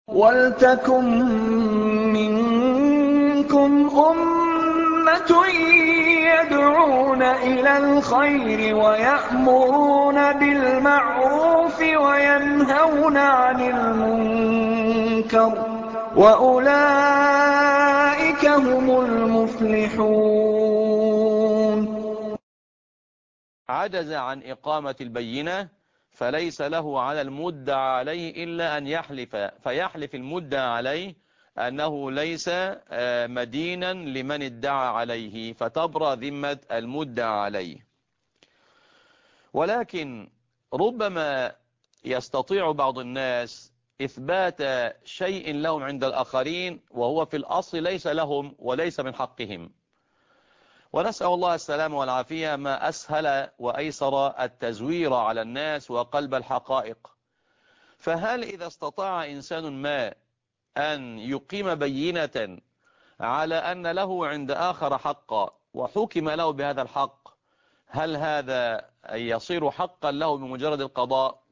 وَلْتَكُن مِّنكُمْ أُمَّةٌ يَدْعُونَ إِلَى الْخَيْرِ وَيَأْمُرُونَ بِالْمَعْرُوفِ وَيَنْهَوْنَ عَنِ الْمُنكَرِ ۚ وَأُولَٰئِكَ هُمُ الْمُفْلِحُونَ. عجز عن إقامة البينة فليس له على المدعى عليه إلا أن يحلف، فيحلف المدعى عليه أنه ليس مدينا لمن ادعى عليه، فتبرأ ذمة المدعى عليه. ولكن ربما يستطيع بعض الناس إثبات شيء لهم عند الآخرين وهو في الأصل ليس لهم وليس من حقهم، ونسأل الله السلام والعافية. ما أسهل وأيسر التزوير على الناس وقلب الحقائق. فهل إذا استطاع إنسان ما أن يقيم بينة على أن له عند آخر حقا وحكم له بهذا الحق، هل هذا يصير حقا له بمجرد القضاء؟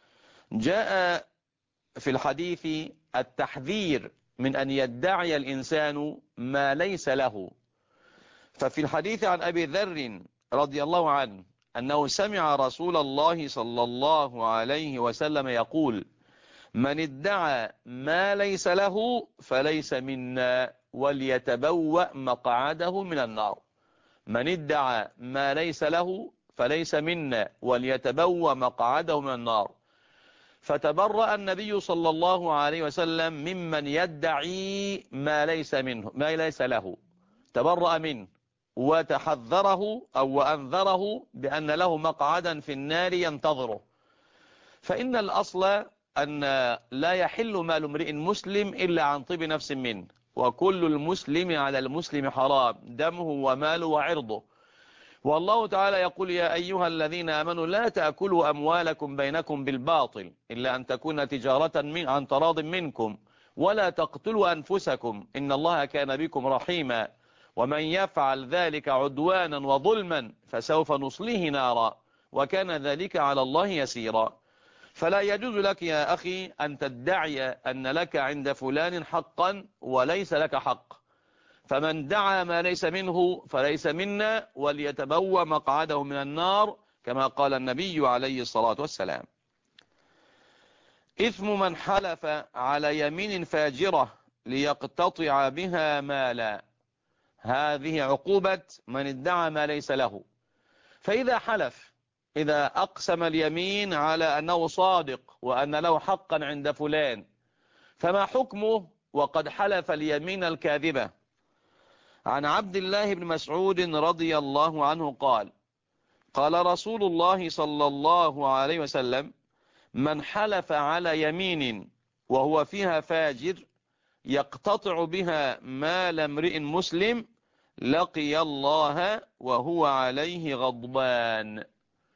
جاء في الحديث التحذير من أن يدعي الإنسان ما ليس له. ففي الحديث عن أبي ذر رضي الله عنه أنه سمع رسول الله صلى الله عليه وسلم يقول: من ادعى ما ليس له فليس منا وليتبوأ مقعده من النار. من ادعى ما ليس له فليس منا وليتبوأ مقعده من النار. فتبرأ النبي صلى الله عليه وسلم ممن يدعي ما ليس منه، ما ليس له، تبرأ منه وتحذره أو وأنذره بأن له مقعدا في النار ينتظره. فإن الأصل أن لا يحل مال امرئ مسلم إلا عن طيب نفس منه، وكل المسلم على المسلم حرام دمه وماله وعرضه. والله تعالى يقول: يا أيها الذين آمنوا لا تأكلوا أموالكم بينكم بالباطل إلا أن تكون تجارة عن تراض منكم ولا تقتلوا أنفسكم إن الله كان بكم رحيما ومن يفعل ذلك عدوانا وظلما فسوف نصليه نارا وكان ذلك على الله يسيرا. فلا يجوز لك يا أخي أن تدعي أن لك عند فلان حقا وليس لك حق. فمن دعا ما ليس منه فليس منا وليتبوأ مقعده من النار، كما قال النبي عليه الصلاة والسلام. إثم من حلف على يمين فاجرة ليقتطع بها مالا. هذه عقوبة من ادعى ما ليس له. فإذا حلف، إذا أقسم اليمين على أنه صادق وأن له حقا عند فلان، فما حكمه وقد حلف اليمين الكاذبة؟ عن عبد الله بن مسعود رضي الله عنه قال: قال رسول الله صلى الله عليه وسلم: من حلف على يمين وهو فيها فاجر يقتطع بها مال امرئ مسلم لقي الله وهو عليه غضبان.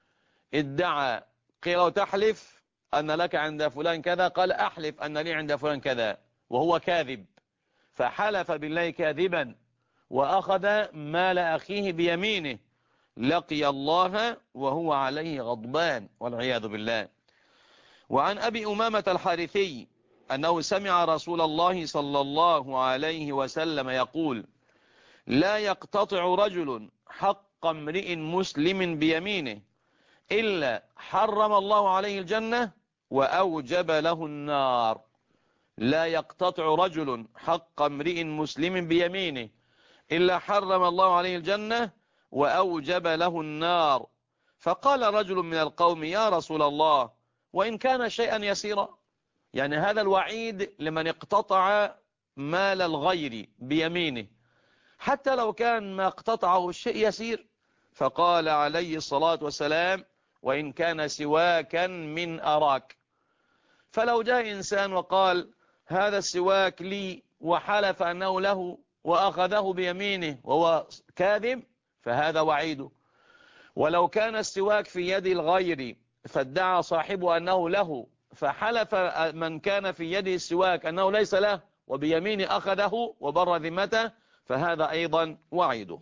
ادعى، قيل تحلف أن لك عند فلان كذا، قال أحلف أن لي عند فلان كذا، وهو كاذب، فحلف بالله كاذبا وأخذ مال أخيه بيمينه، لقي الله وهو عليه غضبان والعياذ بالله. وعن أبي أمامة الحارثي أنه سمع رسول الله صلى الله عليه وسلم يقول: لا يقتطع رجل حق امرئ مسلم بيمينه إلا حرم الله عليه الجنة وأوجب له النار. لا يقتطع رجل حق امرئ مسلم بيمينه إلا حرم الله عليه الجنة وأوجب له النار. فقال رجل من القوم: يا رسول الله، وإن كان شيئا يسيرا؟ يعني هذا الوعيد لمن اقتطع مال الغير بيمينه، حتى لو كان ما اقتطعه الشيء يسير. فقال عليه الصلاة والسلام: وإن كان سواكا من أراك. فلو جاء إنسان وقال: هذا السواك لي، وحلف أنه له وأخذه بيمينه وهو كاذب، فهذا وعيده. ولو كان السواك في يد الغير فادعى صاحبه أنه له، فحلف من كان في يده السواك أنه ليس له وبيمينه أخذه وبر ذمته، فهذا أيضا وعيده.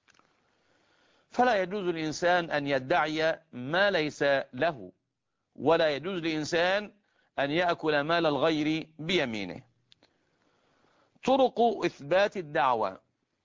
فلا يجوز للإنسان أن يدعي ما ليس له، ولا يجوز للإنسان أن يأكل مال الغير بيمينه. طرق إثبات الدعوة: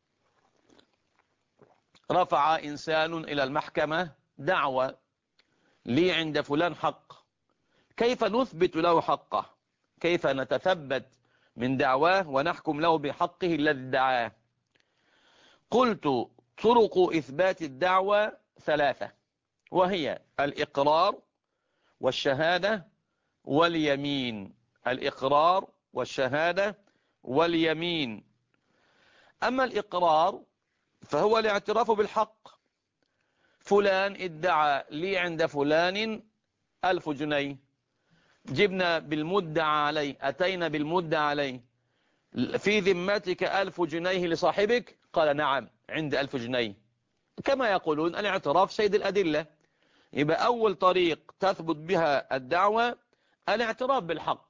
رفع إنسان إلى المحكمة دعوة لي عند فلان حق، كيف نثبت له حقه؟ كيف نتثبت من دعواه ونحكم له بحقه الذي ادعاه؟ قلت طرق إثبات الدعوة ثلاثة، وهي الإقرار والشهادة واليمين. الإقرار والشهادة واليمين. أما الإقرار فهو الاعتراف بالحق. فلان ادعى لي عند فلان 1000 جنيه، جبنا بالمدعى عليه، أتينا بالمدعى عليه، في ذمتك 1000 جنيه لصاحبك؟ قال نعم عندي 1000 جنيه. كما يقولون الاعتراف سيد الأدلة. يبقى أول طريق تثبت بها الدعوة الاعتراف بالحق،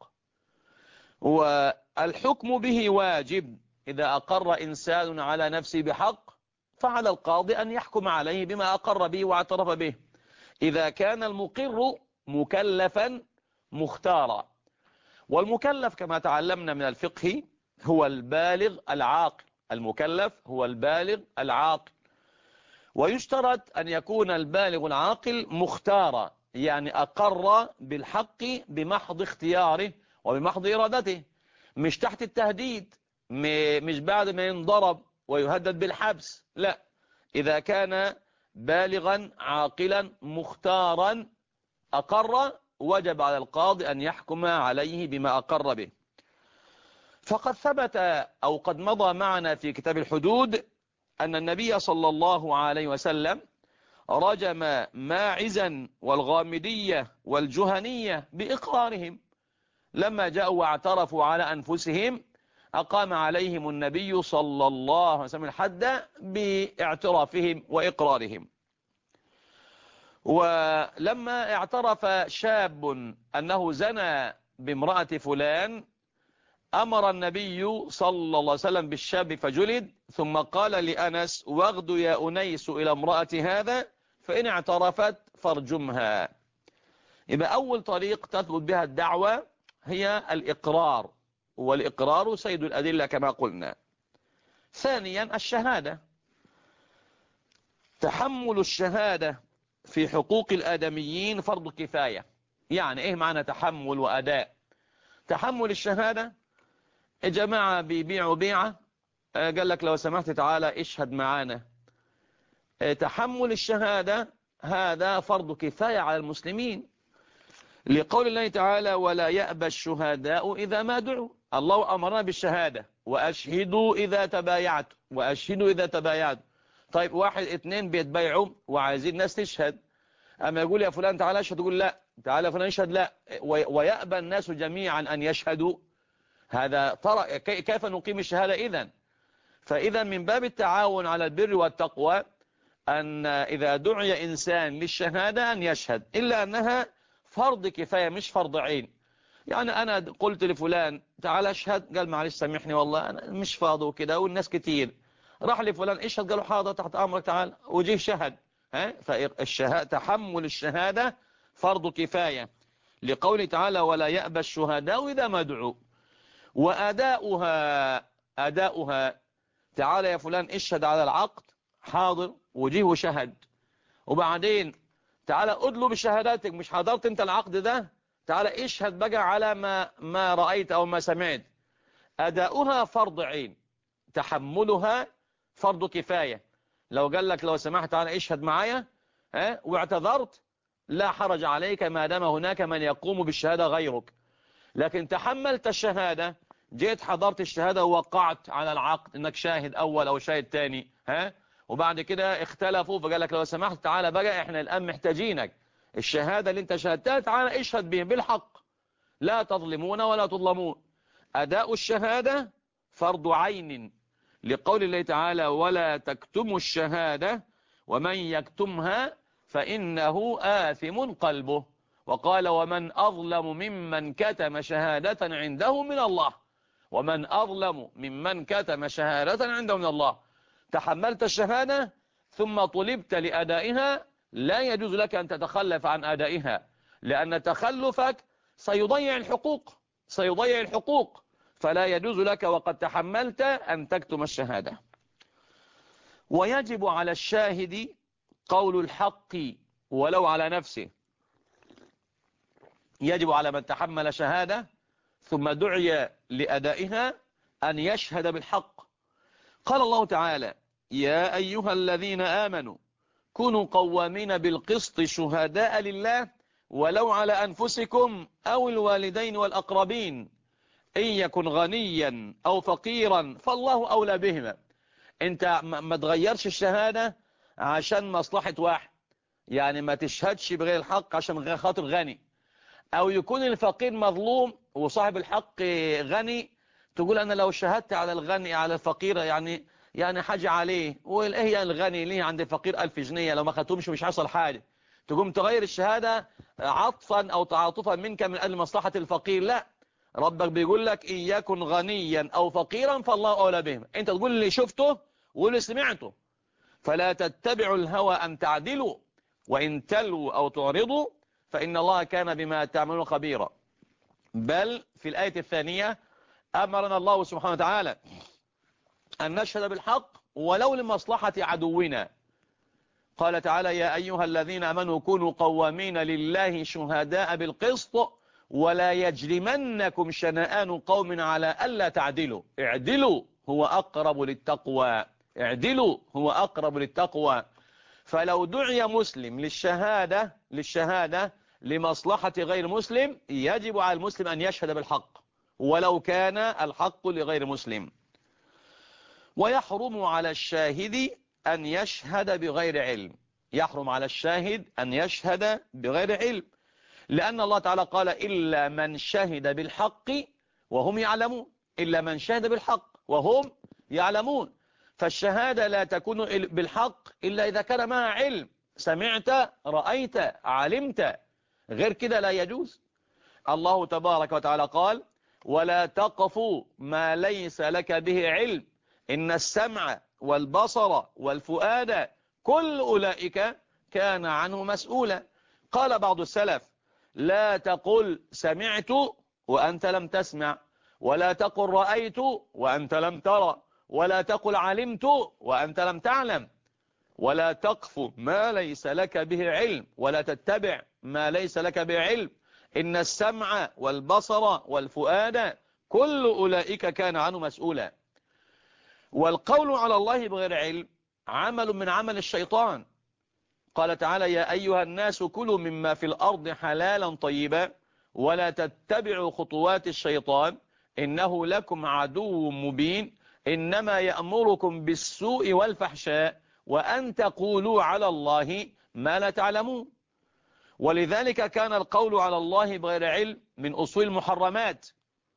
والحكم به واجب. إذا أقر إنسان على نفسه بحق فعلى القاضي أن يحكم عليه بما أقر به واعترف به، إذا كان المقر مكلفا مختارا. والمكلف كما تعلمنا من الفقه هو البالغ العاقل. المكلف هو البالغ العاقل، ويشترط أن يكون البالغ العاقل مختارا، يعني أقر بالحق بمحض اختياره وبمحض إرادته، مش تحت التهديد، مش بعد ما ينضرب ويهدد بالحبس، لا، إذا كان بالغا عاقلا مختارا أقر وجب على القاضي أن يحكم عليه بما أقر به. فقد ثبت أو قد مضى معنا في كتاب الحدود أن النبي صلى الله عليه وسلم رجم ماعزا والغامدية والجهنية بإقرارهم، لما جاءوا واعترفوا على أنفسهم أقام عليهم النبي صلى الله عليه وسلم الحد باعترافهم وإقرارهم. ولما اعترف شاب أنه زنى بامرأة فلان أمر النبي صلى الله عليه وسلم بالشاب فجلد، ثم قال لأنس واغد يا أنيس إلى امرأة هذا فإن اعترفت فارجمها. يبقى أول طريق تثبت بها الدعوة هي الإقرار، والإقرار سيد الأدلة كما قلنا. ثانيا الشهادة. تحمل الشهادة في حقوق الآدميين فرض كفاية. يعني إيه معنى تحمل وأداء؟ تحمل الشهادة، جماعة بيبيعوا بيعة، قال لك لو سمحت تعالى اشهد معانا. تحمل الشهادة هذا فرض كفاية على المسلمين، لقول الله تعالى ولا يأبى الشهداء إذا ما دعوا. الله أمرنا بالشهادة، وأشهدوا إذا تبايعتوا، وأشهدوا إذا تبايعتوا. طيب واحد اتنين بيتبايعوا وعايزين الناس تشهد، أما يقول يا فلان تعالى اشهد، يقول لا، تعالى فلان اشهد، لا، ويأبى الناس جميعا أن يشهدوا. هذا ترى كيف نقيم الشهادة إذن؟ فإذا من باب التعاون على البر والتقوى أن إذا دعي إنسان للشهادة أن يشهد، إلا أنها فرض كفاية مش فرض عين. يعني أنا قلت لفلان تعال اشهد، قال معلش سامحني والله أنا مش فاضي وكده والناس كتير. راح لفلان اشهد، قالوا حاضر تحت أمرك تعال، وجيه شهد. فالشهادة تحمل الشهادة فرض كفاية، لقوله تعالى ولا يأبى الشهداء إذا ما دعوا. وأداؤها تعال يا فلان اشهد على العقد، حاضر وجيه وشهد، وبعدين تعالى ادلوا بشهاداتك، مش حضرت انت العقد ده، تعالى اشهد بقى على ما رأيت او ما سمعت. اداؤها فرض عين، تحملها فرض كفاية. لو قال لك لو سمحت تعالى اشهد معايا واعتذرت لا حرج عليك ما دام هناك من يقوم بالشهادة غيرك. لكن تحملت الشهادة، جيت حضرت الشهادة ووقعت على العقد انك شاهد اول او شاهد تاني، وبعد كده اختلفوا فقال لك لو سمحت تعالى بقى احنا الان محتاجينك، الشهادة اللي انت شهدتها تعالى اشهد به بالحق، لا تظلمون ولا تظلمون. اداء الشهادة فرض عين، لقول الله تعالى ولا تكتموا الشهادة ومن يكتمها فإنه آثم قلبه. وقال ومن أظلم ممن كتم شهادة عنده من الله، ومن أظلم ممن كتم شهادة عنده من الله. تحملت الشهادة ثم طلبت لأدائها، لا يجوز لك أن تتخلف عن أدائها، لأن تخلفك سيضيع الحقوق، فلا يجوز لك وقد تحملت أن تكتم الشهادة. ويجب على الشاهد قول الحق ولو على نفسه. يجب على من تحمل شهادة ثم دعي لأدائها أن يشهد بالحق. قال الله تعالى: يا أيها الذين آمنوا كونوا قوامين بالقسط شهداء لله ولو على أنفسكم أو الوالدين والأقربين إن يكن غنيا أو فقيرا فالله أولى بهما. انت ما تغيرش الشهادة عشان مصلحة واحد، يعني ما تشهدش بغير الحق عشان غير خاطر غني، او يكون الفقير مظلوم وصاحب الحق غني، تقول انا لو شهدت على الغني على الفقير يعني حاجة عليه، وايه هي الغني ليه عند الفقير 1000 جنيه لو ما خدتهمش مش حصل حاجة، تقوم تغير الشهادة عطفا او تعاطفا منك من اجل مصلحة الفقير. لا، ربك بيقول لك إن يكن غنيا أو فقيرا فالله أولى بهم. أنت تقول اللي شفته واللي سمعته. فلا تتبعوا الهوى أن تعدلوا وإن تلوا أو تعرضوا فإن الله كان بما تعملون خبيرا. بل في الآية الثانية أمرنا الله سبحانه وتعالى أن نشهد بالحق ولو لمصلحة عدونا. قال تعالى: يا أيها الذين آمنوا كونوا قوامين لله شهداء بالقسط ولا يجرمنكم شنآن قوم على ألا تعدلوا اعدلوا هو أقرب للتقوى. اعدلوا هو أقرب للتقوى. فلو دعي مسلم للشهادة لمصلحة غير مسلم يجب على المسلم أن يشهد بالحق ولو كان الحق لغير مسلم. ويحرم على الشاهد أن يشهد بغير علم. يحرم على الشاهد أن يشهد بغير علم، لأن الله تعالى قال: إلا من شهد بالحق وهم يعلمون. إلا من شهد بالحق وهم يعلمون. فالشهادة لا تكون بالحق إلا إذا كان معها علم، سمعت رأيت علمت، غير كده لا يجوز. الله تبارك وتعالى قال: ولا تقف ما ليس لك به علم إن السمع والبصر والفؤاد كل أولئك كان عنه مسؤولا. قال بعض السلف: لا تقل سمعت وأنت لم تسمع، ولا تقل رأيت وأنت لم ترى، ولا تقل علمت وأنت لم تعلم. ولا تقف ما ليس لك به علم ولا تتبع ما ليس لك به علم إن السمع والبصر والفؤاد كل أولئك كان عنه مسؤولا. والقول على الله بغير علم عمل من عمل الشيطان. قال تعالى: يا أيها الناس كلوا مما في الأرض حلالا طيبا ولا تتبعوا خطوات الشيطان إنه لكم عدو مبين إنما يأمركم بالسوء والفحشاء وأن تقولوا على الله ما لا تعلمون. ولذلك كان القول على الله بغير علم من أصول المحرمات،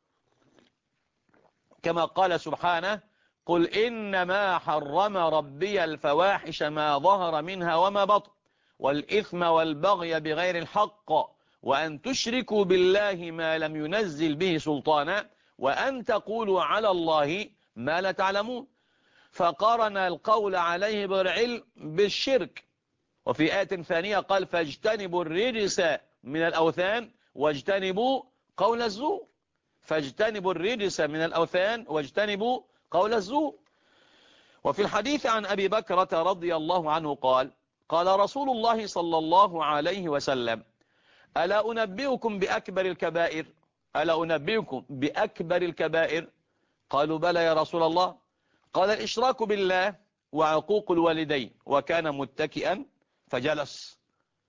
كما قال سبحانه: قل إنما حرم ربي الفواحش ما ظهر منها وما بطن والإثم والبغي بغير الحق وأن تشركوا بالله ما لم ينزل به سلطانا وأن تقولوا على الله ما لا تعلمون. فقارن القول عليه بالعلم بالشرك. وفي آية ثانية قال: فاجتنبوا الرجس من الأوثان واجتنبوا قول الزور. فاجتنبوا الرجس من الأوثان واجتنبوا قول الزور. وفي الحديث عن أبي بكرة رضي الله عنه قال: قال رسول الله صلى الله عليه وسلم: ألا أنبئكم بأكبر الكبائر؟ ألا أنبئكم بأكبر الكبائر؟ قالوا: بلى يا رسول الله. قال: الإشراك بالله وعقوق الوالدين. وكان متكئا فجلس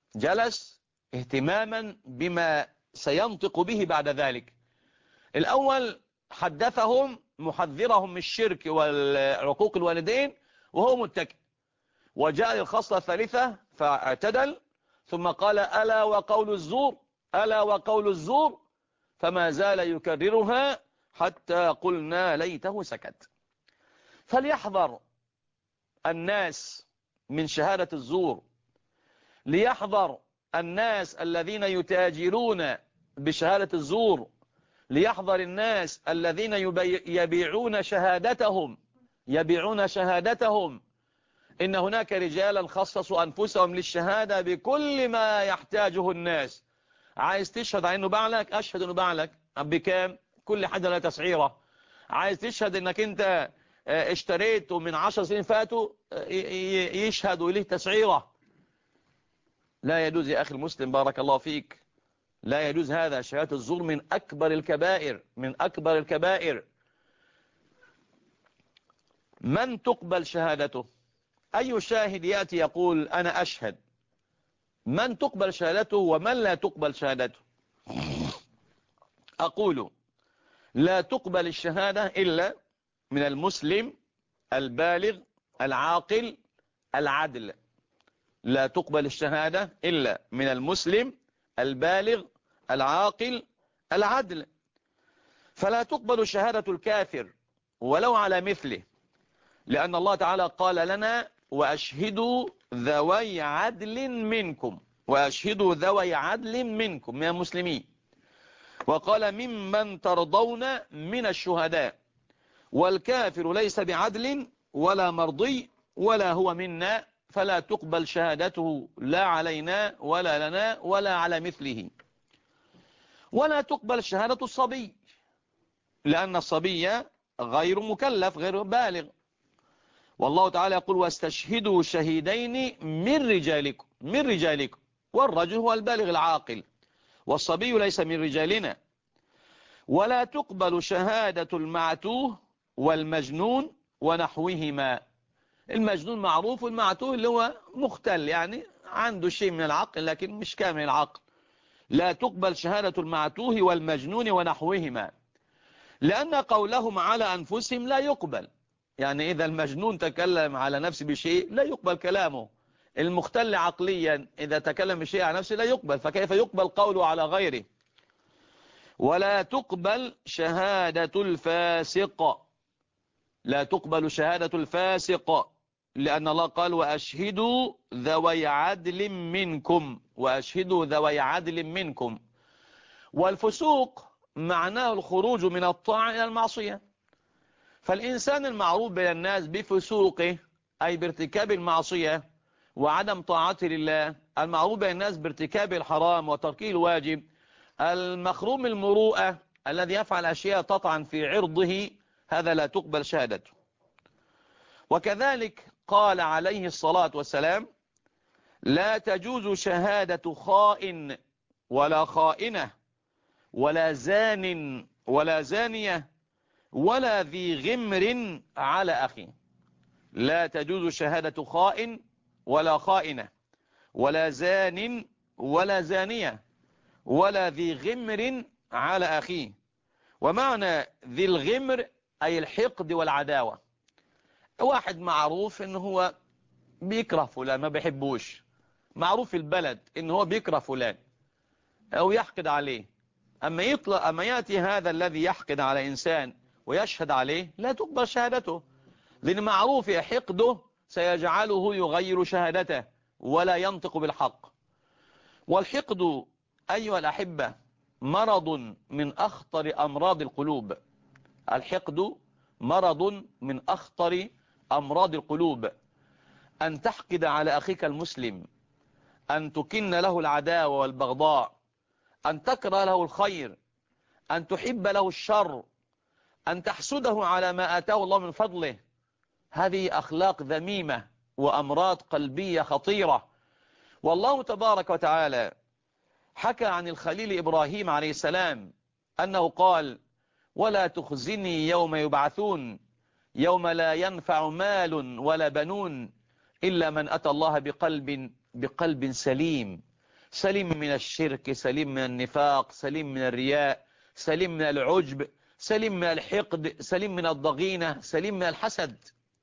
اهتماما بما سينطق به بعد ذلك. الأول حدثهم محذرهم من الشرك وعقوق الوالدين وهو متكئ، وجاء للخصلة الثالثة فاعتدل ثم قال: ألا وقول الزور، ألا وقول الزور، فما زال يكررها حتى قلنا ليته سكت. فليحذر الناس من شهادة الزور، ليحذر الناس الذين يتاجرون بشهادة الزور، ليحذر الناس الذين يبيعون شهادتهم. إن هناك رجالا خصصوا أنفسهم للشهادة بكل ما يحتاجه الناس عايز تشهد على انه باعلك، اشهد انه باعلك بكام؟ كل حاجة لها تسعيرة. عايز تشهد انك انت اشتريته من 10 سنين فاتوا، يشهد وليه تسعيرة. لا يجوز يا اخي المسلم، بارك الله فيك، لا يجوز هذا. شهادة الزور من اكبر الكبائر، من اكبر الكبائر. من تقبل شهادته؟ اي شاهد يأتي يقول انا اشهد؟ من تقبل شهادته ومن لا تقبل شهادته؟ اقول لا تقبل الشهادة الا من المسلم البالغ العاقل العدل. لا تقبل الشهادة إلا من المسلم البالغ العاقل العدل. فلا تقبل شهادة الكافر ولو على مثله، لأن الله تعالى قال لنا وأشهدوا ذوي عدل منكم، وأشهدوا ذوي عدل منكم من المسلمين. وقال ممن ترضون من الشهداء، والكافر ليس بعدل ولا مرضي ولا هو منا، فلا تقبل شهادته لا علينا ولا لنا ولا على مثله. ولا تقبل شهادة الصبي، لأن الصبي غير مكلف غير بالغ. والله تعالى يقول واستشهدوا شهيدين من رجالكم، والرجل هو البالغ العاقل، والصبي ليس من رجالنا. ولا تقبل شهادة المعتوه والمجنون ونحوهما. المجنون معروف، والمعتوه اللي هو مختل، يعني عنده شيء من العقل لكن مش كامل العقل. لا تقبل شهادة المعتوه والمجنون ونحوهما، لأن قولهم على أنفسهم لا يقبل. يعني إذا المجنون تكلم على نفسه بشيء لا يقبل كلامه. المختل عقليا إذا تكلم بشيء على نفسه لا يقبل، فكيف يقبل قوله على غيره؟ ولا تقبل شهادة الفاسق. لا تقبل شهادة الفاسق، لأن الله قال وأشهدوا ذوي عدل منكم، وأشهدوا ذوي عدل منكم. والفسوق معناه الخروج من الطاعة إلى المعصية. فالإنسان المعروف بين الناس بفسوقه، أي بارتكاب المعصية وعدم طاعته لله، المعروف بين الناس بارتكاب الحرام وتركه الواجب، المخروم المروءة الذي يفعل أشياء تطعن في عرضه، هذا لا تقبل شهادته. وكذلك قال عليه الصلاة والسلام لا تجوز شهادة خائن ولا خائنة ولا زان ولا زانية ولا ذي غمر على أخي. لا تجوز شهادة خائن ولا خائنة ولا زان ولا زانية ولا ذي غمر على أخيه. ومعنى ذي الغمر أي الحقد والعداوة. واحد معروف إنه هو بيكره فلان، ما بيحبوش، معروف في البلد إنه هو بيكره فلان أو يحقد عليه. أما يأتي هذا الذي يحقد على إنسان ويشهد عليه، لا تقبل شهادته، لأن معروف حقده سيجعله يغير شهادته ولا ينطق بالحق. والحقد أيها الأحبة مرض من أخطر أمراض القلوب. الحقد مرض من أخطر أمراض القلوب. أن تحقد على أخيك المسلم، أن تكن له العداوة والبغضاء، أن تكره له الخير، أن تحب له الشر، أن تحسده على ما آتاه الله من فضله. هذه أخلاق ذميمة وأمراض قلبية خطيرة. والله تبارك وتعالى حكى عن الخليل إبراهيم عليه السلام أنه قال ولا تخزني يوم يبعثون يوم لا ينفع مال ولا بنون إلا من أتى الله بقلب سليم، سليم من الشرك، سليم من النفاق، سليم من الرياء، سليم من العجب، سليم من الحقد، سليم من الضغينة، سليم من الحسد.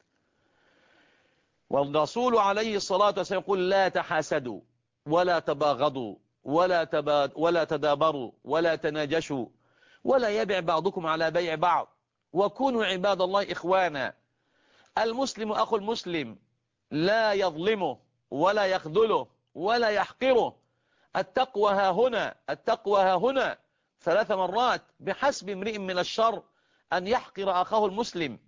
والرسول عليه الصلاة والسلام يقول لا تحاسدوا ولا تباغضوا ولا تدابروا ولا تناجشوا ولا يبع بعضكم على بيع بعض وكونوا عباد الله إخوانا. المسلم أخو المسلم لا يظلمه ولا يخذله ولا يحقره. التقوى ها هنا، التقوى ها هنا 3 مرات. بحسب امرئ من الشر أن يحقر أخاه المسلم.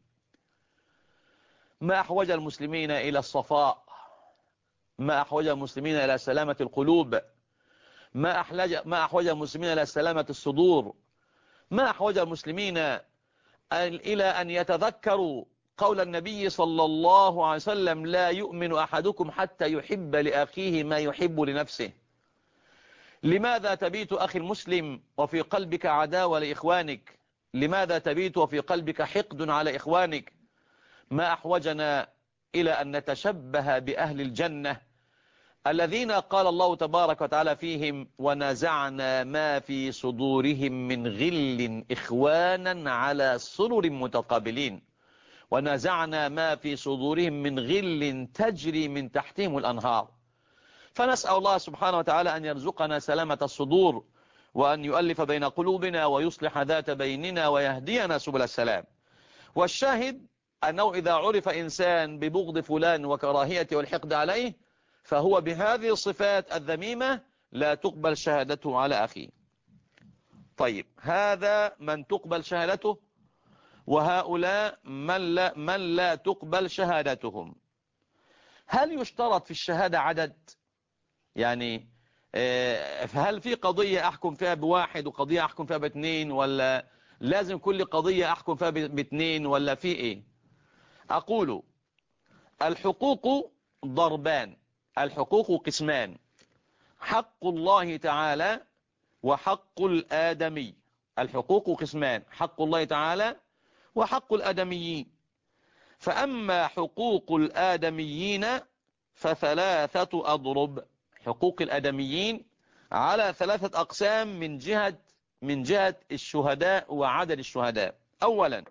ما أحوج المسلمين إلى الصفاء، ما أحوج المسلمين إلى سلامة القلوب، ما أحوج المسلمين إلى سلامة الصدور، ما أحوج المسلمين إلى أن يتذكروا قول النبي صلى الله عليه وسلم: لا يؤمن أحدكم حتى يحب لأخيه ما يحب لنفسه. لماذا تبيت أخي المسلم وفي قلبك عداوة لإخوانك؟ لماذا تبيت وفي قلبك حقد على إخوانك؟ ما أحوجنا إلى أن نتشبه بأهل الجنة الذين قال الله تبارك وتعالى فيهم: ونزعنا ما في صدورهم من غل إخوانا على سرر متقابلين. ونزعنا ما في صدورهم من غل تجري من تحتهم الأنهار. فنسأل الله سبحانه وتعالى أن يرزقنا سلامة الصدور، وأن يؤلف بين قلوبنا ويصلح ذات بيننا ويهدينا سبل السلام. والشاهد أنه إذا عرف إنسان ببغض فلان وكراهيته والحقد عليه، فهو بهذه الصفات الذميمة لا تقبل شهادته على أخيه. طيب، هذا من تقبل شهادته، وهؤلاء من لا تقبل شهادتهم. هل يشترط في الشهادة عدد؟ يعني هل في قضية أحكم فيها بواحد وقضية أحكم فيها باثنين، ولا لازم كل قضية أحكم فيها باثنين، ولا في إيه؟ أقول: الحقوق ضربان، الحقوق قسمان: حق الله تعالى وحق الآدمي. الحقوق قسمان: حق الله تعالى وحق الآدميين. فأما حقوق الآدميين فثلاثة أضرب. حقوق الآدميين على ثلاثة أقسام من جهة الشهداء وعدد الشهداء. أولا،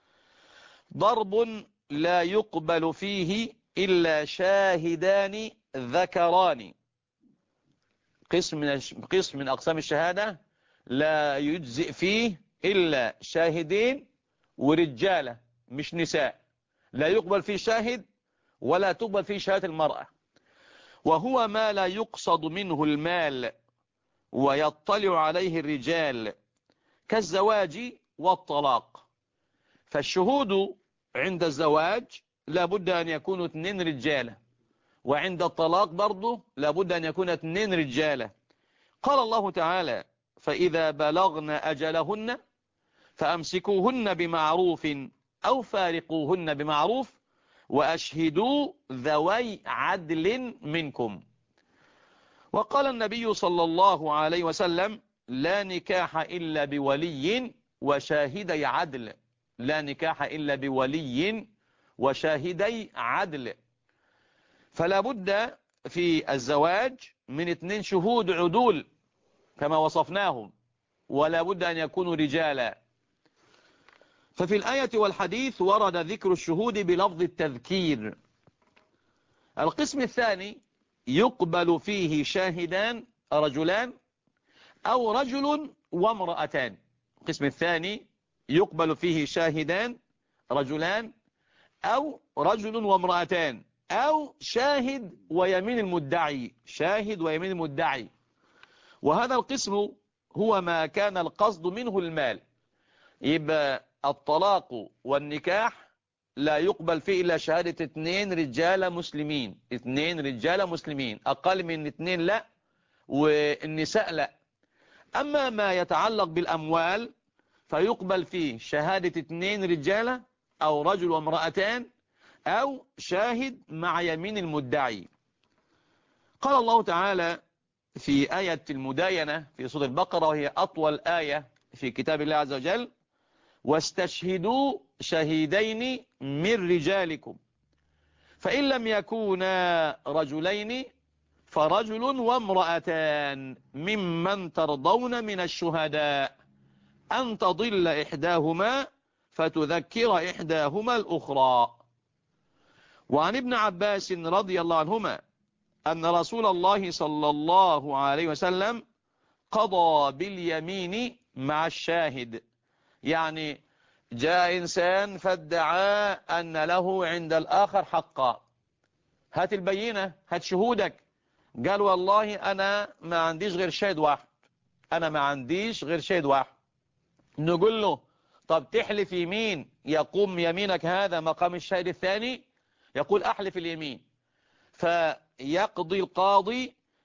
ضرب لا يقبل فيه إلا شاهدان ذكران. قسم من أقسام الشهادة لا يجزئ فيه إلا شاهدين ورجالة مش نساء. لا يقبل فيه شاهد ولا تقبل فيه شهادة المرأة. وهو ما لا يقصد منه المال ويطلع عليه الرجال، كالزواج والطلاق. فالشهود عند الزواج لابد أن يكونوا 2 رجالة، وعند الطلاق برضه لابد أن يكون 2 رجالة. قال الله تعالى: فإذا بلغن أجلهن فأمسكوهن بمعروف أو فارقوهن بمعروف وأشهدوا ذوي عدل منكم. وقال النبي صلى الله عليه وسلم: لا نكاح إلا بولي وشاهدي عدل. لا نكاح إلا بولي وشاهدي عدل. فلا بد في الزواج من 2 شهود عدول كما وصفناهم، ولا بد أن يكونوا رجالا. ففي الآية والحديث ورد ذكر الشهود بلفظ التذكير. القسم الثاني يقبل فيه شاهدان رجلان أو رجل وامرأتان. القسم الثاني يقبل فيه شاهدان رجلان أو رجل وامرأتان أو شاهد ويمين المدعي. شاهد ويمين المدعي. وهذا القسم هو ما كان القصد منه المال. يبقى الطلاق والنكاح لا يقبل فيه إلا شهادة 2 رجال مسلمين. 2 رجال مسلمين، أقل من 2 لا، والنساء لا. أما ما يتعلق بالأموال فيقبل فيه شهادة 2 رجال أو رجل وامرأتان أو شاهد مع يمين المدعي. قال الله تعالى في آية المداينة في سورة البقرة، وهي أطول آية في كتاب الله عز وجل: واستشهدوا شهيدين من رجالكم فإن لم يكونا رجلين فرجل وامرأتان ممن ترضون من الشهداء أن تضل إحداهما فتذكر إحداهما الأخرى. وعن ابن عباس رضي الله عنهما أن رسول الله صلى الله عليه وسلم قضى باليمين مع الشاهد. يعني جاء إنسان فادعى أن له عند الآخر حقا، هات البينة، هات شهودك. قال: والله أنا ما عنديش غير شاهد واحد، أنا ما عنديش غير شاهد واحد. نقول له: طب تحلف يمين يقوم يمينك هذا مقام الشاهد الثاني؟ يقول: أحلف اليمين. فيقضي القاضي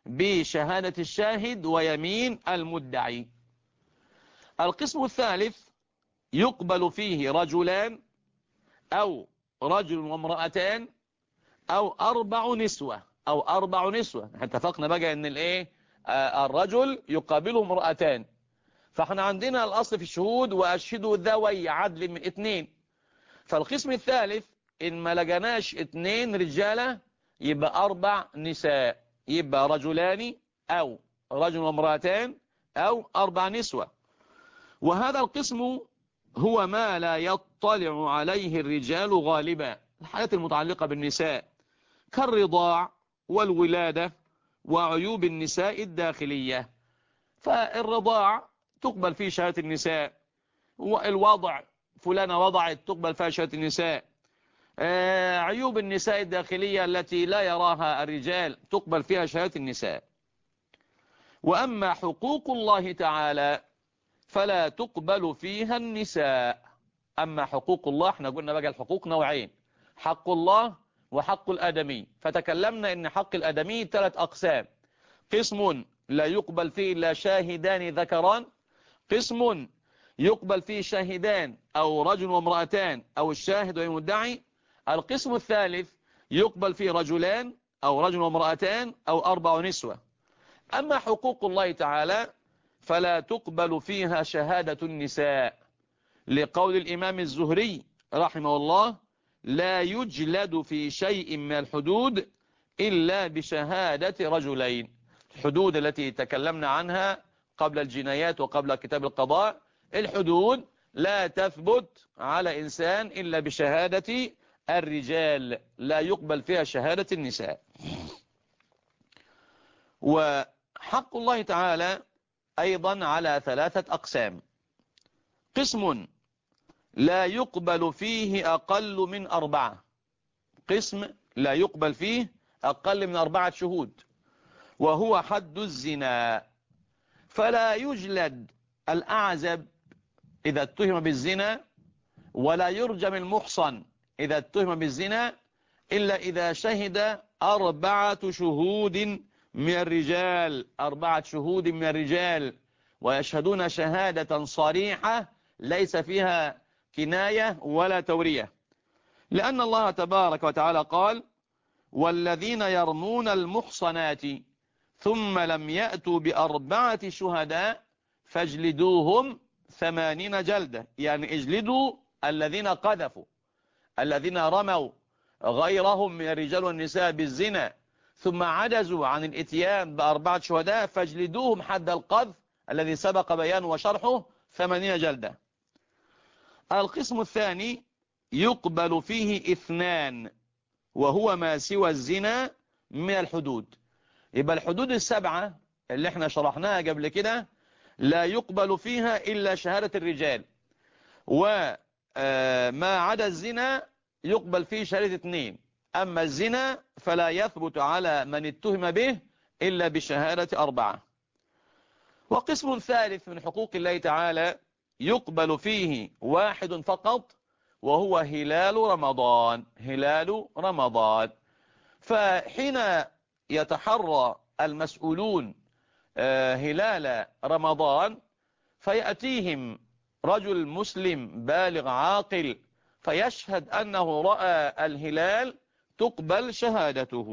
بشهادة الشاهد ويمين المدعي. القسم الثالث يقبل فيه رجلان أو رجل وامرأتان أو أربع نسوة. اتفقنا بقى ان الايه الرجل يقابله امرأتان، فاحنا عندنا الأصل في الشهود وأشهدوا ذوي عدل من 2. فالقسم الثالث إن ما لقناش 2 رجالة يبقى 4 نساء، يبقى رجلان أو رجل وامرأتان أو 4 نسوة. وهذا القسم هو ما لا يطلع عليه الرجال غالبا، الحالات المتعلقة بالنساء كالرضاع والولادة وعيوب النساء الداخلية. فالرضاع تقبل فيه شهادة النساء، والوضع فلانة وضعت تقبل فيها شهادة النساء. عيوب النساء الداخلية التي لا يراها الرجال تقبل فيها شهادة النساء. وأما حقوق الله تعالى فلا تقبل فيها النساء. أما حقوق الله، احنا قلنا بقى الحقوق نوعين، حق الله وحق الآدمي. فتكلمنا ان حق الآدمي 3 أقسام: قسم لا يقبل فيه إلا شاهدان ذكران، قسم يقبل فيه شاهدان أو رجل وامرأتان أو الشاهد والمدعي، القسم الثالث يقبل فيه رجلان أو رجل وامرأتان أو 4 نسوة. أما حقوق الله تعالى فلا تقبل فيها شهادة النساء، لقول الإمام الزهري رحمه الله: لا يجلد في شيء من الحدود إلا بشهادة رجلين. الحدود التي تكلمنا عنها قبل الجنايات وقبل كتاب القضاء، الحدود لا تثبت على إنسان إلا بشهادة الرجال، لا يقبل فيها شهادة النساء. وحق الله تعالى أيضا على 3 أقسام: قسم لا يقبل فيه أقل من 4، قسم لا يقبل فيه أقل من 4 شهود، وهو حد الزنا. فلا يجلد الأعزب إذا اتهم بالزنا، ولا يرجم المحصن إذا اتهم بالزنا، إلا إذا شهد 4 شهود من الرجال، 4 شهود من الرجال، ويشهدون شهادة صريحة ليس فيها كناية ولا تورية. لأن الله تبارك وتعالى قال: والذين يرمون المحصنات ثم لم يأتوا ب4 شهداء فاجلدوهم 80 جلدة. يعني اجلدوا الذين قذفوا، الذين رموا غيرهم من الرجال والنساء بالزنا ثم عجزوا عن الاتيان ب4 شهداء، فاجلدوهم حد القذف الذي سبق بيانه وشرحه 80 جلدة. القسم الثاني يقبل فيه 2، وهو ما سوى الزنا من الحدود. يبقى الحدود ال7 اللي احنا شرحناها قبل كده لا يقبل فيها إلا شهادة الرجال، وما عدا الزنا يقبل فيه شهادة 2. أما الزنا فلا يثبت على من اتهم به إلا بشهادة 4. وقسم ثالث من حقوق الله تعالى يقبل فيه 1 فقط، وهو هلال رمضان. هلال رمضان. فحين يتحرى المسؤولون هلال رمضان فيأتيهم رجل مسلم بالغ عاقل فيشهد أنه رأى الهلال، تقبل شهادته.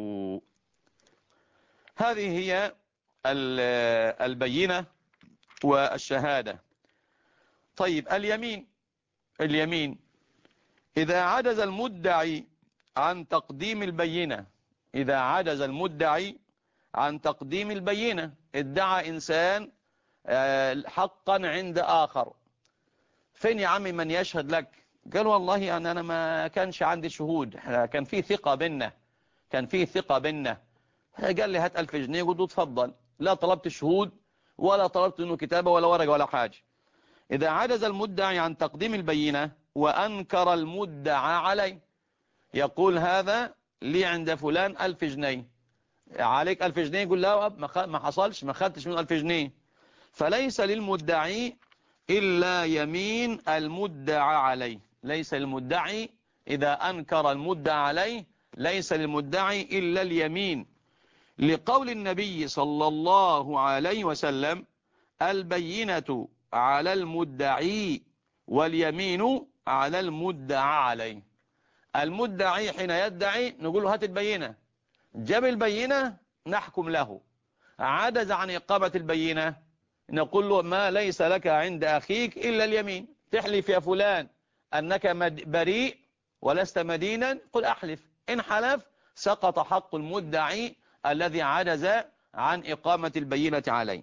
هذه هي البينة والشهادة. طيب اليمين إذا عجز المدعي عن تقديم البينة، إذا عجز المدعي عن تقديم البينة، ادعى إنسان حقا عند آخر: فين يا عمي من يشهد لك؟ قال والله يعني أنا ما كانش عندي شهود، كان في ثقة بينا، كان في ثقة بينا. قال لي هات 1000 جنيه قلت تفضل، لا طلبت شهود ولا طلبت انه كتابة ولا ورقة ولا حاجة. إذا عجز المدعي عن تقديم البينة وأنكر المدعى عليه، يقول هذا لي عند فلان 1000 جنيه، عليك 1000 جنيه، يقول لا ما حصلش، ما خدتش منه 1000 جنيه، فليس للمدعي إلا يمين المدعى عليه. ليس للمدعي إذا أنكر المدعى عليه، ليس للمدعي إلا اليمين، لقول النبي صلى الله عليه وسلم: البينة على المدعي واليمين على المدعى عليه. المدعي حين يدعي نقول له هات البينة، جاب البينة نحكم له، عجز عن إقامة البينة نقول له ما ليس لك عند أخيك إلا اليمين، تحلف يا فلان أنك بريء ولست مدينا، قل أحلف، إن حلف سقط حق المدعي الذي عجز عن إقامة البينة عليه.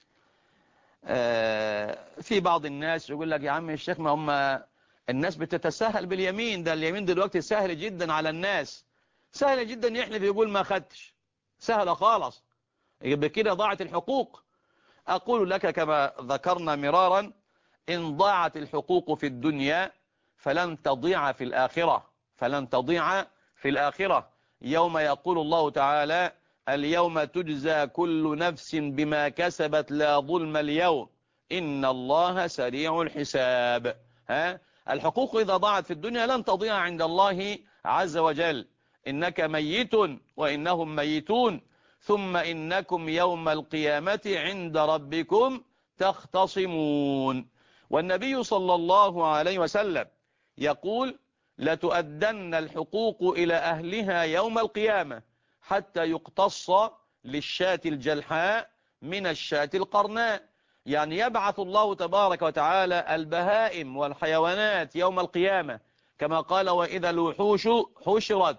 في بعض الناس يقول لك يا عم الشيخ ما هم الناس بتتساهل باليمين، ده اليمين دلوقتي سهل جدا على الناس، سهل جدا يحلف يقول ما خدتش، سهل خالص، يبقى كده ضاعت الحقوق. أقول لك كما ذكرنا مرارا: إن ضاعت الحقوق في الدنيا فلن تضيع في الآخرة، فلن تضيع في الآخرة. يوم يقول الله تعالى: اليوم تجزى كل نفس بما كسبت لا ظلم اليوم إن الله سريع الحساب. الحقوق إذا ضاعت في الدنيا لن تضيع عند الله عز وجل. إنك ميت وإنهم ميتون ثم إنكم يوم القيامة عند ربكم تختصمون. والنبي صلى الله عليه وسلم يقول: لتؤدن الحقوق إلى أهلها يوم القيامة حتى يقتص للشاة الجلحاء من الشاة القرناء. يعني يبعث الله تبارك وتعالى البهائم والحيوانات يوم القيامة كما قال: وإذا الوحوش حشرت،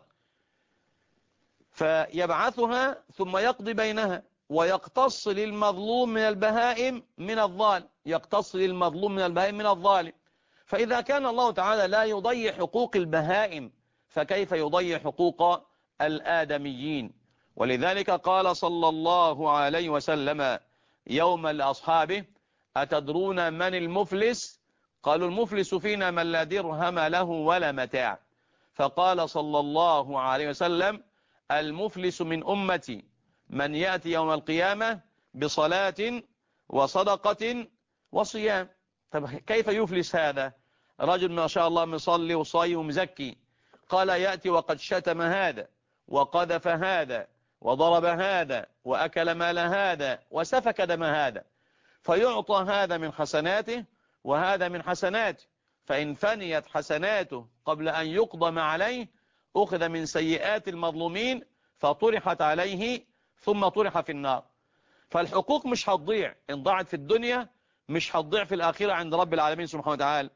فيبعثها ثم يقضي بينها ويقتص للمظلوم من البهائم من الظالم، يقتص للمظلوم من البهائم من الظالم. فإذا كان الله تعالى لا يضيع حقوق البهائم فكيف يضيع حقوق الآدميين؟ ولذلك قال صلى الله عليه وسلم يوم لأصحابه: أتدرون من المفلس؟ قالوا: المفلس فينا من لا درهم له ولا متاع. فقال صلى الله عليه وسلم: المفلس من أمتي من يأتي يوم القيامة بصلاة وصدقة وصيام. طب كيف يفلس هذا؟ رجل ما شاء الله مصلي وصايم ومزكي، قال: يأتي وقد شتم هذا وقذف هذا وضرب هذا وأكل مال هذا وسفك دم هذا، فيعطى هذا من حسناته وهذا من حسناته، فإن فنيت حسناته قبل أن يقضى ما عليه أخذ من سيئات المظلومين فطرحت عليه ثم طرح في النار. فالحقوق مش هتضيع، إن ضاعت في الدنيا مش هتضيع في الآخرة عند رب العالمين سبحانه وتعالى.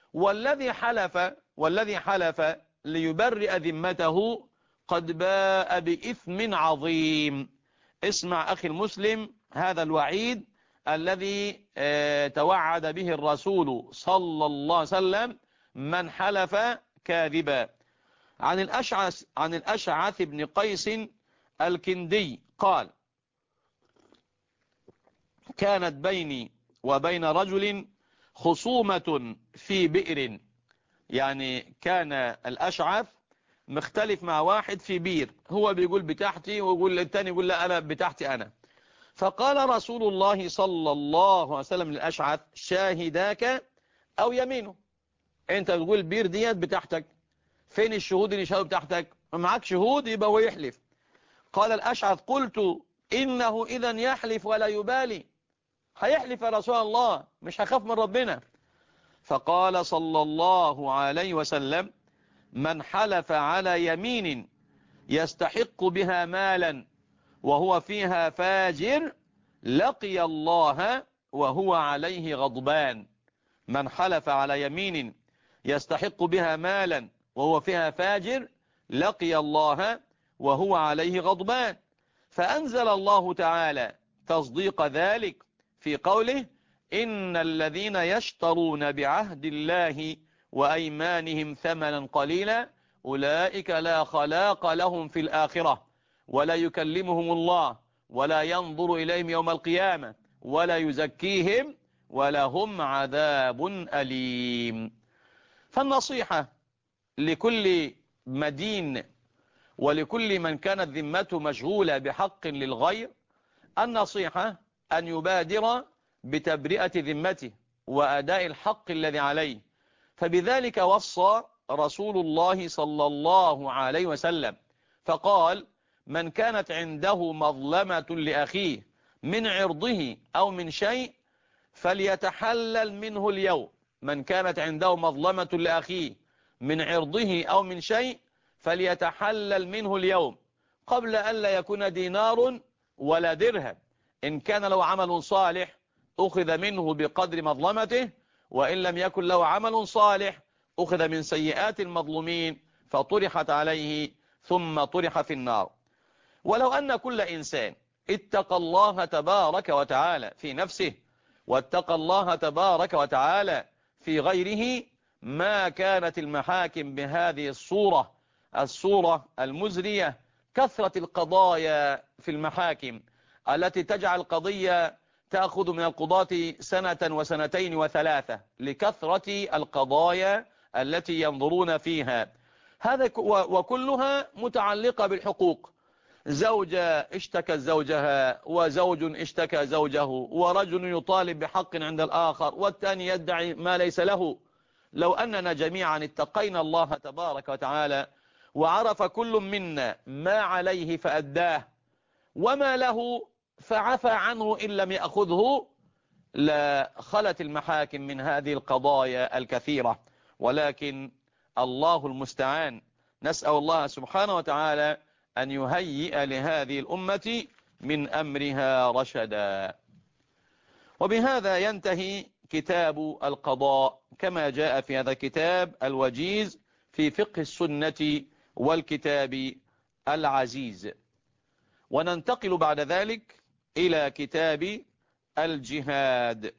والذي حلف ليبرئ ذمته قد باء بإثم عظيم. اسمع أخي المسلم هذا الوعيد الذي توعد به الرسول صلى الله عليه وسلم: من حلف كاذبا. عن الأشعث بن قيس الكندي قال: كانت بيني وبين رجل خصومة في بئر. يعني كان الأشعث مختلف مع واحد في بير، هو بيقول بتاعتي ويقول التاني يقول لا أنا بتاعتي أنا. فقال رسول الله صلى الله عليه وسلم للأشعث: شاهداك أو يمينه؟ أنت بتقول البير ديت بتاعتك، فين الشهود اللي شهدوا بتاعتك؟ معك شهود يبقى هو يحلف. قال الأشعث: قلت إنه إذا يحلف ولا يبالي، هيحلف يا رسول الله مش هخاف من ربنا. فقال صلى الله عليه وسلم: من حلف على يمين يستحق بها مالا وهو فيها فاجر لقي الله وهو عليه غضبان. من حلف على يمين يستحق بها مالا وهو فيها فاجر لقي الله وهو عليه غضبان. فأنزل الله تعالى تصديق ذلك في قوله: إن الذين يشترون بعهد الله وأيمانهم ثمنا قليلا أولئك لا خلاق لهم في الآخرة ولا يكلمهم الله ولا ينظر إليهم يوم القيامة ولا يزكيهم ولهم عذاب أليم. فالنصيحة لكل مدين ولكل من كانت ذمته مشغولة بحق للغير، النصيحة أن يبادر بتبرئة ذمته وأداء الحق الذي عليه. فبذلك وصى رسول الله صلى الله عليه وسلم فقال: من كانت عنده مظلمة لأخيه من عرضه أو من شيء فليتحلل منه اليوم. من كانت عنده مظلمة لأخيه من عرضه أو من شيء فليتحلل منه اليوم قبل أن لا يكون دينار ولا درهم. إن كان له عمل صالح أخذ منه بقدر مظلمته، وإن لم يكن له عمل صالح أخذ من سيئات المظلومين فطرحت عليه ثم طرح في النار. ولو أن كل إنسان اتقى الله تبارك وتعالى في نفسه واتقى الله تبارك وتعالى في غيره ما كانت المحاكم بهذه الصورة المزرية. كثرة القضايا في المحاكم التي تجعل القضية تأخذ من القضاة سنة وسنتين وثلاثة لكثرة القضايا التي ينظرون فيها. هذا وكلها متعلقة بالحقوق. زوجة اشتكت زوجها، وزوج اشتكى زوجه، ورجل يطالب بحق عند الآخر، والثاني يدعي ما ليس له. لو أننا جميعا اتقينا الله تبارك وتعالى وعرف كل منا ما عليه فأداه وما له فعفى عنه إن لم يأخذه لخلت المحاكم من هذه القضايا الكثيرة. ولكن الله المستعان، نسأل الله سبحانه وتعالى أن يهيئ لهذه الأمة من أمرها رشدا. وبهذا ينتهي كتاب القضاء كما جاء في هذا الكتاب الوجيز في فقه السنة والكتاب العزيز. وننتقل بعد ذلك إلى كتاب الجهاد.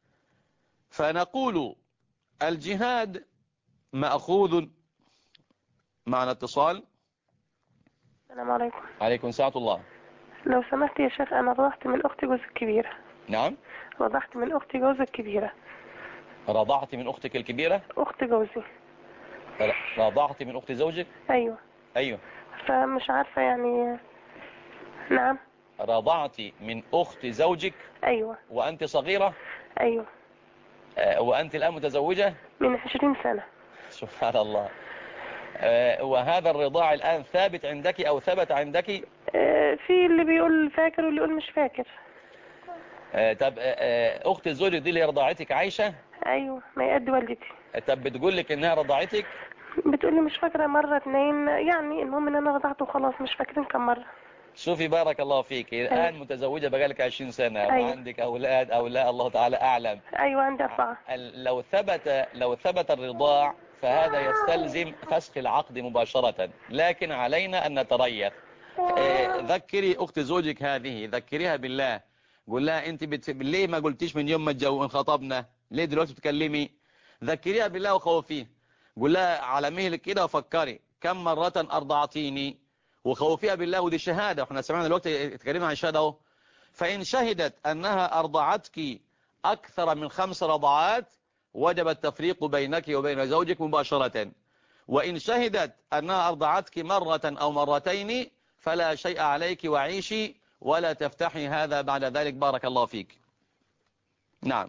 فنقول الجهاد مأخوذ. معنا اتصال. السلام عليكم. عليكم ساعة الله. لو سمحت يا شيخ، أنا رضعت من أختي جوزي الكبيرة. نعم، رضعت من أختي جوزي الكبيرة. رضعت من أختك الكبيرة؟ أخت جوزي. رضعت من أخت زوجك؟ أيوة. أيوة. فمش عارفة يعني. نعم. رضعت من أخت زوجك؟ أيوة. وأنت صغيرة؟ أيوة. وأنت الآن متزوجة؟ من 20 سنة. سبحان الله. وهذا الرضاع الآن ثابت عندك أو ثبت عندك؟ في اللي بيقول فاكر واللي يقول مش فاكر. طب أخت زوجك دي اللي رضعتك عايشة؟ أيوة، ما يقد والدتي. طب بتقول لك إنها رضعتك؟ بتقولي مش فاكرة، مرة 2 يعني. المهم إن أنا رضعته وخلاص، مش فاكرين كم مرة. شوفي بارك الله فيك، الآن متزوجة بقالك 20 سنة. أيوة. وعندك أولاد أو لا الله تعالى أعلم. أيوة، عندي 4. لو ثبت الرضاع فهذا يستلزم فسخ العقد مباشرة، لكن علينا أن نتريث. ذكري أخت زوجك هذه، ذكريها بالله. قول لها أنت ليه ما قلتيش من يوم ما انخطبنا؟ ليه دلوقتي بتكلمي؟ ذكريها بالله وخوفيه. قول لها على مهلك كده وفكري كم مرة أرضعتيني، وخوفيها بالله. ودي شهادة، احنا سمعنا دلوقتي اتكلمنا عن الشهادة اهو. فإن شهدت أنها أرضعتك أكثر من 5 رضعات وجب التفريق بينك وبين زوجك مباشرة. وإن شهدت أنها أرضعتك مرة أو مرتين فلا شيء عليك، وعيشي ولا تفتحي هذا بعد ذلك. بارك الله فيك. نعم.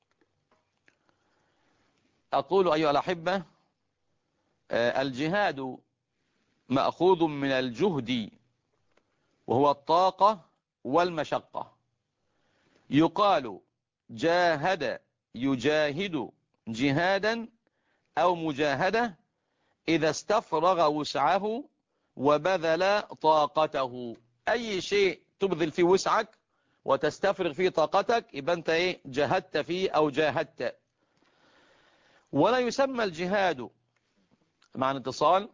أقول أيها الأحبة، الجهاد مأخوذ من الجهد، وهو الطاقة والمشقة. يقال جاهد يجاهد جهادا أو مجاهدة إذا استفرغ وسعه وبذل طاقته. أي شيء تبذل فيه وسعك وتستفرغ فيه طاقتك يبقى أنت جاهدت فيه أو جاهدت. ولا يسمى الجهاد. مع اتصال.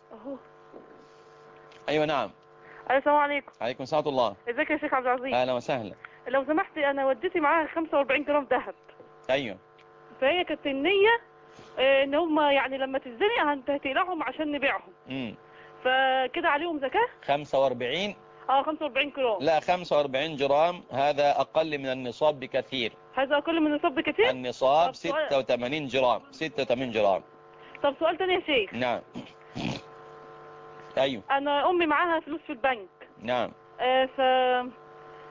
أيوة نعم. السلام عليكم. عليكم سلام الله. ازيك يا شيخ عبد العزيز؟ أهلا وسهلا. لو سمحت، انا والدتي معاها 45 جرام ذهب. أيوة. فهي كانت النية ان هم يعني لما تزنق هتقلعهم عشان نبيعهم. فكده عليهم زكاة؟ 45. 45 جرام. لا، 45 جرام هذا أقل من النصاب بكثير. هذا أقل من النصاب بكثير؟ النصاب 86 جرام. 86 جرام. طب سؤال تاني يا شيخ. نعم. أيوة. أنا أمي معاها فلوس في البنك. نعم.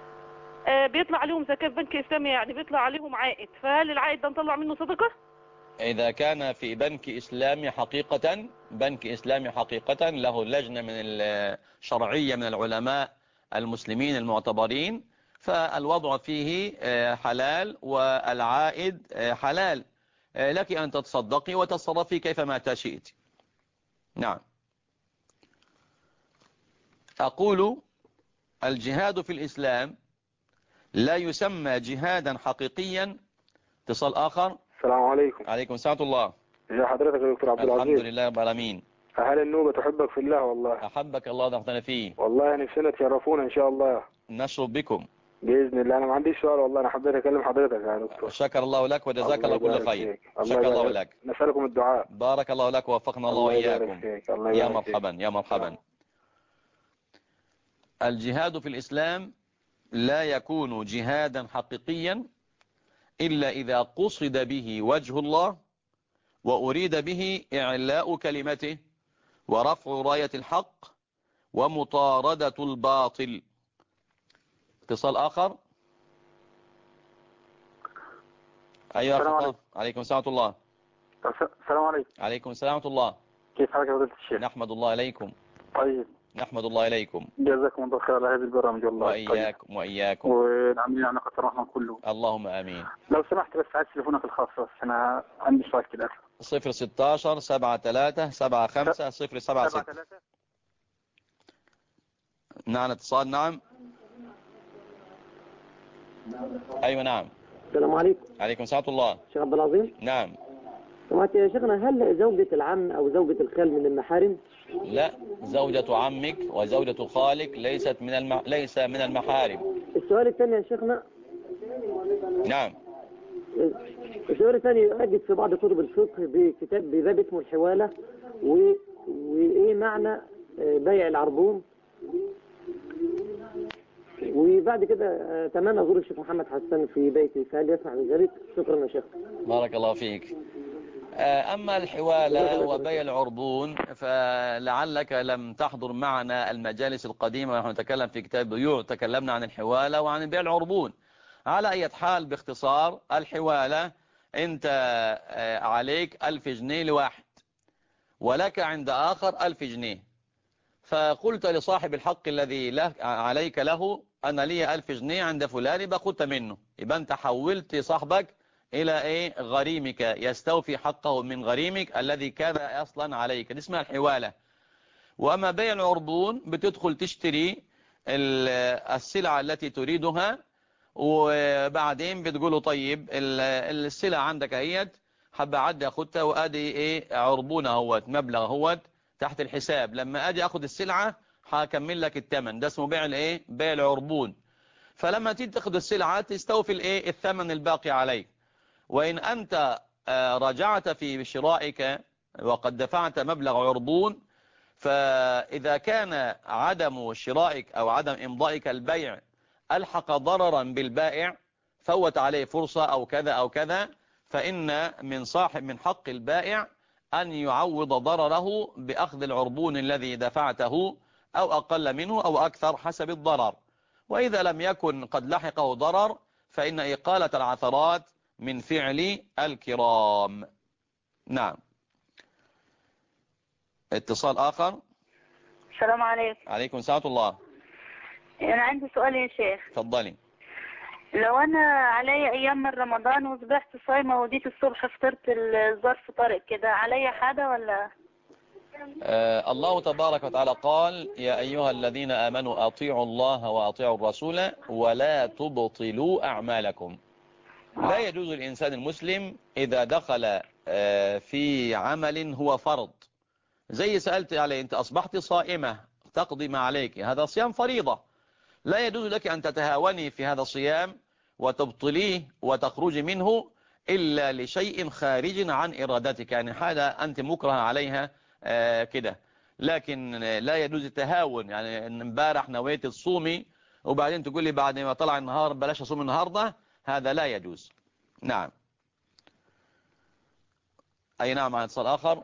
بيطلع عليهم زكاة في بنك إسلامي، يعني بيطلع عليهم عائد. فهل العائد ده نطلع منه صدقة؟ إذا كان في بنك إسلامي حقيقة، بنك إسلامي حقيقة له لجنة من الشرعية من العلماء المسلمين المعتبرين، فالوضع فيه حلال والعائد حلال، لك أن تتصدقي وتصرفي كيفما تشئت. نعم. أقول الجهاد في الإسلام لا يسمى جهادا حقيقيا. اتصال آخر. السلام عليكم. عليكم السلام الله. ازي حضرتك يا دكتور عبد العزيز؟ الحمد لله رب العالمين. أهل النوبة تحبك في الله والله. أحبك الله ضغطنا فيه. والله نفسنا تشرفونا إن شاء الله. نشرب بكم بإذن الله. أنا ما عنديش سؤال والله، أنا حبيت أكلم حضرتك يا دكتور. شكر الله لك وجزاك الله كل خير. شكر الله لك. نسألكم الدعاء. بارك الله لك ووفقنا الله وإياكم. يا مرحبا يا مرحبا. الجهاد في الإسلام لا يكون جهادا حقيقيا إلا إذا قصد به وجه الله وأريد به إعلاء كلمته ورفع راية الحق ومطاردة الباطل. اتصال آخر. أيها الخطاب. عليكم السلام ورحمة الله. السلام عليكم. عليكم السلام ورحمة الله. كيف حالك يا فضيلة الشيخ؟ نحمد الله إليكم. طيب. نحمد الله إليكم. جزاكم الله خير على هذه البرامج والله. وإياكم طيب. وإياكم. والعاملين على نقطة الرحمة كله. اللهم آمين. لو سمحت بس عايز تليفونك الخاص، بس أنا عندي سؤال كده. 016 73 75 076. نعم اتصال. نعم. أيوة نعم. السلام عليكم. عليكم السلام ورحمة الله. شيخ عبد العظيم. نعم. سمعت يا شيخنا، هل زوجة العم أو زوجة الخال من المحارم؟ لا، زوجة عمك وزوجة خالك ليس من المحارم. السؤال الثاني يا شيخنا. نعم. السؤال الثاني، أجد في بعض كتب الفقه بباب اسمه الحوالة، وإيه معنى بيع العربون؟ وبعد كده أتمنى أزور الشيخ محمد حسن في بيتي، فهل يسمع بذلك؟ شكرا يا شيخ. بارك الله فيك. أما الحوالة وبيع العربون فلعلك لم تحضر معنا المجالس القديمة ونحن نتكلم في كتاب بيوع، تكلمنا عن الحوالة وعن بيع العربون. على أي حال باختصار، الحوالة أنت عليك 1000 جنيه لواحد ولك عند آخر 1000 جنيه، فقلت لصاحب الحق الذي عليك له أنا لي 1000 جنيه عند فلان باخدت منه، يبقى أنت حولت صاحبك إلى غريمك يستوفي حقه من غريمك الذي كان أصلا عليك. دي اسمها الحوالة. وأما بيع العربون بتدخل تشتري السلعة التي تريدها، وبعدين بتقوله طيب السلعة عندك اهيت، حب أعدي أخدها وأدي عربونة اهوت مبلغ اهوت تحت الحساب، لما أجي أخد السلعة هكمل لك الثمن. ده اسمه بيع بيع العربون. فلما تيجي تاخد السلعة تستوفي الثمن الباقي عليك. وإن أنت رجعت في شرائك وقد دفعت مبلغ عربون، فإذا كان عدم شرائك أو عدم إمضائك البيع ألحق ضررا بالبائع، فوت عليه فرصة أو كذا أو كذا، فإن من حق البائع أن يعوض ضرره بأخذ العربون الذي دفعته أو أقل منه أو أكثر حسب الضرر. وإذا لم يكن قد لحقه ضرر فإن إقالة العثرات من فعل الكرام. نعم. اتصال آخر. السلام عليكم. عليكم السلام ورحمة الله. أنا عندي سؤال يا شيخ. تفضلي. لو أنا علي أيام من رمضان وصبحت صايمة وديت الصبح فطرت الظرف طارق كده، علي حاجة ولا؟ الله تبارك وتعالى قال يا أيها الذين آمنوا أطيعوا الله وأطيعوا الرسول ولا تبطلوا أعمالكم. لا يجوز الإنسان المسلم إذا دخل في عمل هو فرض، زي سألت عليه أنت أصبحت صائمة تقضي ما عليك، هذا صيام فريضة، لا يجوز لك أن تتهاوني في هذا الصيام وتبطليه وتخرج منه إلا لشيء خارج عن إرادتك، يعني حاجة أنت مكره عليها كده. لكن لا يجوز التهاون، يعني امبارح نويت الصومي وبعدين تقول لي بعد ما طلع النهار بلاش أصوم النهاردة، هذا لا يجوز. نعم. أي نعم. عن اتصال آخر.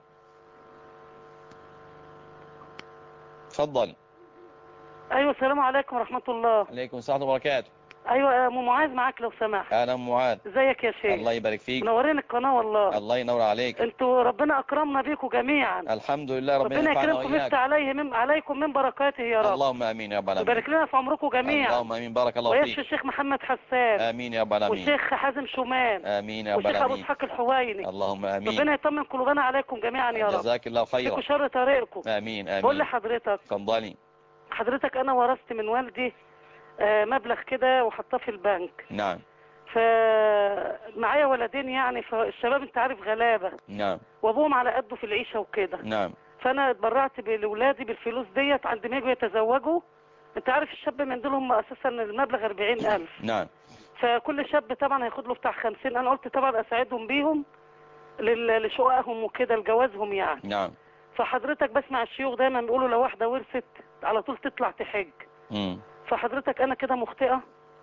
تفضل. ايوه السلام عليكم ورحمة الله. عليكم السلام وبركاته. ايوه ام معاذ معاك لو سمحت. انا ام معاذ. ازيك يا شيخ؟ الله يبارك فيك. منورين القناه والله. الله ينور عليك. انتوا ربنا اكرمنا بيكم جميعا. الحمد لله. ربنا يكرمكم ويفتح عليكم من بركاته يا رب. اللهم امين يا رب العالمين. ويبارك لنا في عمركم جميعا. اللهم امين. بارك الله فيك. ويشفي الشيخ محمد حسان. امين يا رب العالمين. والشيخ حازم شومان. امين يا رب العالمين. والشيخ ابو اسحاق الحويني. اللهم امين. ربنا يطمن قلوبنا عليكم جميعا يا رب. جزاك الله خيرا. فيكم شر طريقكم. امين امين. بقول لحضرتك. اتفضلي. حضرتك انا ورثت من والدي مبلغ كده وحطاه في البنك. نعم. فمعايا ولدين يعني، فالشباب انت عارف غلابه. نعم. وابوهم على قده في العيشه وكده. نعم. فانا اتبرعت لاولادي بالفلوس ديت عند ما يجوا يتزوجوا. انت عارف الشاب من دول هم اساسا المبلغ 40,000. نعم. فكل شاب طبعا هياخد له بتاع 50. انا قلت طبعا اساعدهم بيهم لشققهم وكده لجوازهم يعني. نعم. فحضرتك بسمع الشيوخ دايما بيقولوا لو واحده ورثت على طول تطلع تحج. فحضرتك انا كده مخطئه؟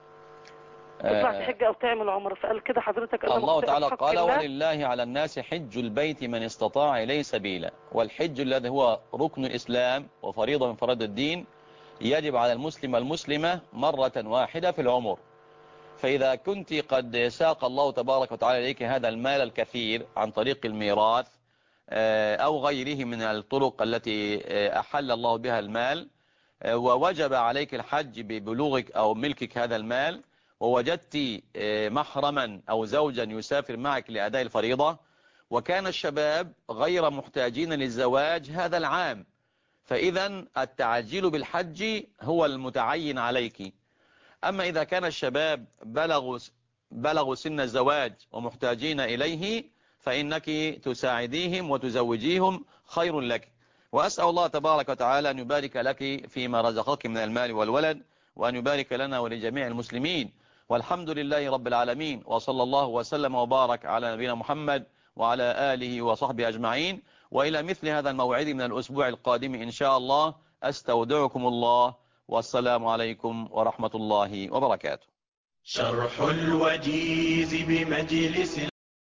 تطلع تحج او تعمل عمره؟ فقال كده حضرتك انا الله مخطئه. تعالى قال ولله على الناس حج البيت من استطاع اليه سبيلا. والحج الذي هو ركن الاسلام وفريضه من فرائض الدين يجب على المسلم والمسلمه مره واحده في العمر. فاذا كنت قد ساق الله تبارك وتعالى اليك هذا المال الكثير عن طريق الميراث او غيره من الطرق التي احل الله بها المال، ووجب عليك الحج ببلوغك أو ملكك هذا المال، ووجدت محرما أو زوجا يسافر معك لأداء الفريضة، وكان الشباب غير محتاجين للزواج هذا العام، فإذا التعجيل بالحج هو المتعين عليك. أما إذا كان الشباب بلغوا سن الزواج ومحتاجين إليه فإنك تساعديهم وتزوجيهم خير لك. وأسأل الله تبارك وتعالى أن يبارك لك فيما رزقك من المال والولد، وأن يبارك لنا ولجميع المسلمين، والحمد لله رب العالمين. وصلى الله وسلم وبارك على نبينا محمد وعلى آله وصحبه أجمعين. وإلى مثل هذا الموعد من الأسبوع القادم إن شاء الله أستودعكم الله، والسلام عليكم ورحمة الله وبركاته. شرح الوجيز بمجلس